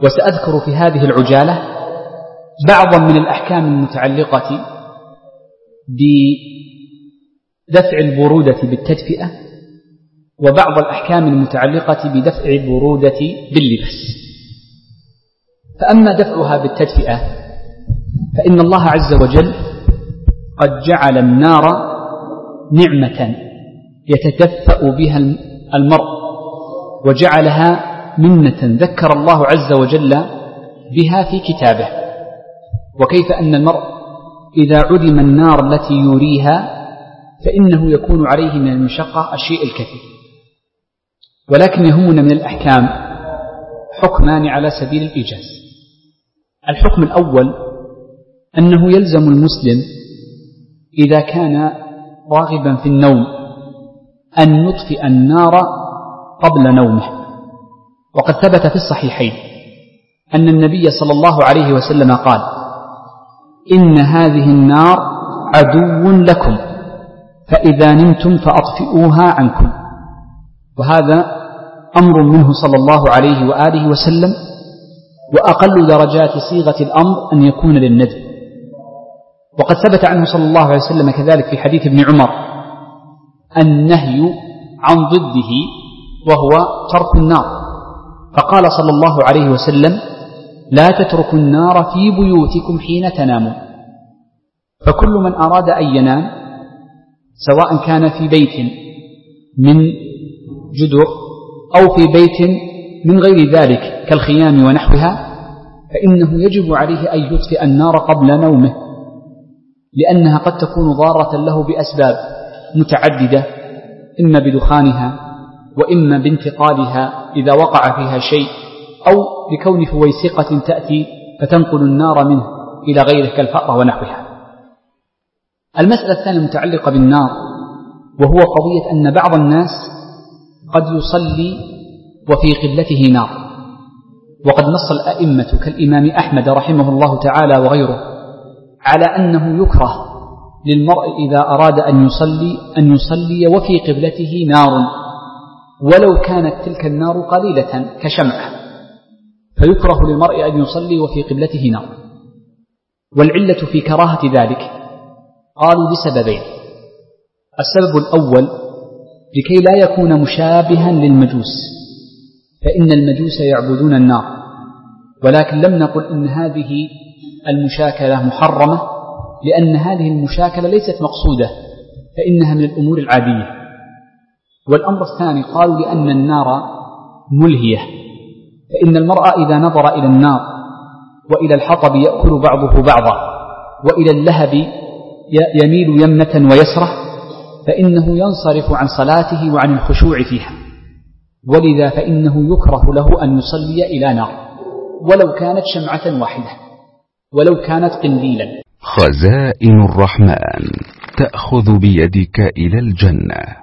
وسأذكر في هذه العجالة بعضا من الأحكام المتعلقة بدفع البرودة بالتدفئة، وبعض الأحكام المتعلقة بدفع البرودة باللباس. فأما دفعها بالتدفئة فإن الله عز وجل قد جعل النار نعمة يتدفأ بها المرء، وجعلها منة ذكر الله عز وجل بها في كتابه. وكيف أن المرء إذا عدم النار التي يريها فإنه يكون عليه من المشقة الشيء الكثير. ولكن يهمنا من الأحكام حكمان على سبيل الإيجاز. الحكم الأول أنه يلزم المسلم إذا كان راغبا في النوم أن يطفئ النار قبل نومه. وقد ثبت في الصحيحين أن النبي صلى الله عليه وسلم قال: إن هذه النار عدو لكم فإذا نمتم فأطفئوها عنكم. وهذا أمر منه صلى الله عليه وآله وسلم، وأقل درجات صيغة الأمر أن يكون للندب. وقد ثبت عنه صلى الله عليه وسلم كذلك في حديث ابن عمر النهي عن ضده وهو ترك النار، فقال صلى الله عليه وسلم: لا تتركوا النار في بيوتكم حين تنامون. فكل من أراد أن ينام سواء كان في بيت من جدر أو في بيت من غير ذلك كالخيام ونحوها فإنه يجب عليه أن يطفئ النار قبل نومه، لأنها قد تكون ضارة له بأسباب متعددة، إما بدخانها وإما بانتقالها إذا وقع فيها شيء، أو بكون فويسقة تأتي فتنقل النار منه إلى غيره كالفأرة ونحوها. المسألة الثانية المتعلقة بالنار وهو قضية أن بعض الناس قد يصلي وفي قبلته نار. وقد نص الأئمة كالإمام أحمد رحمه الله تعالى وغيره على أنه يكره للمرء إذا أراد أن يصلي وفي قبلته نار، ولو كانت تلك النار قليلة كشمعة، فيكره للمرء أن يصلي وفي قبلته نار. والعلة في كراهة ذلك قالوا لسببين: السبب الأول لكي لا يكون مشابها للمجوس، فإن المجوس يعبدون النار، ولكن لم نقل إن هذه المشاكلة محرمة، لأن هذه المشاكلة ليست مقصودة، فإنها من الأمور العادية. والأمر الثاني قالوا لأن النار ملهية، فإن المرء إذا نظر إلى النار وإلى الحطب يأكل بعضه بعضا، وإلى اللهب يميل يمنة ويسرة، فإنه ينصرف عن صلاته وعن الخشوع فيها. ولذا فإنه يكره له أن يصلي إلى نار ولو كانت شمعة واحدة، ولو كانت قنديلا. خزائن الرحمن تأخذ بيدك إلى الجنة.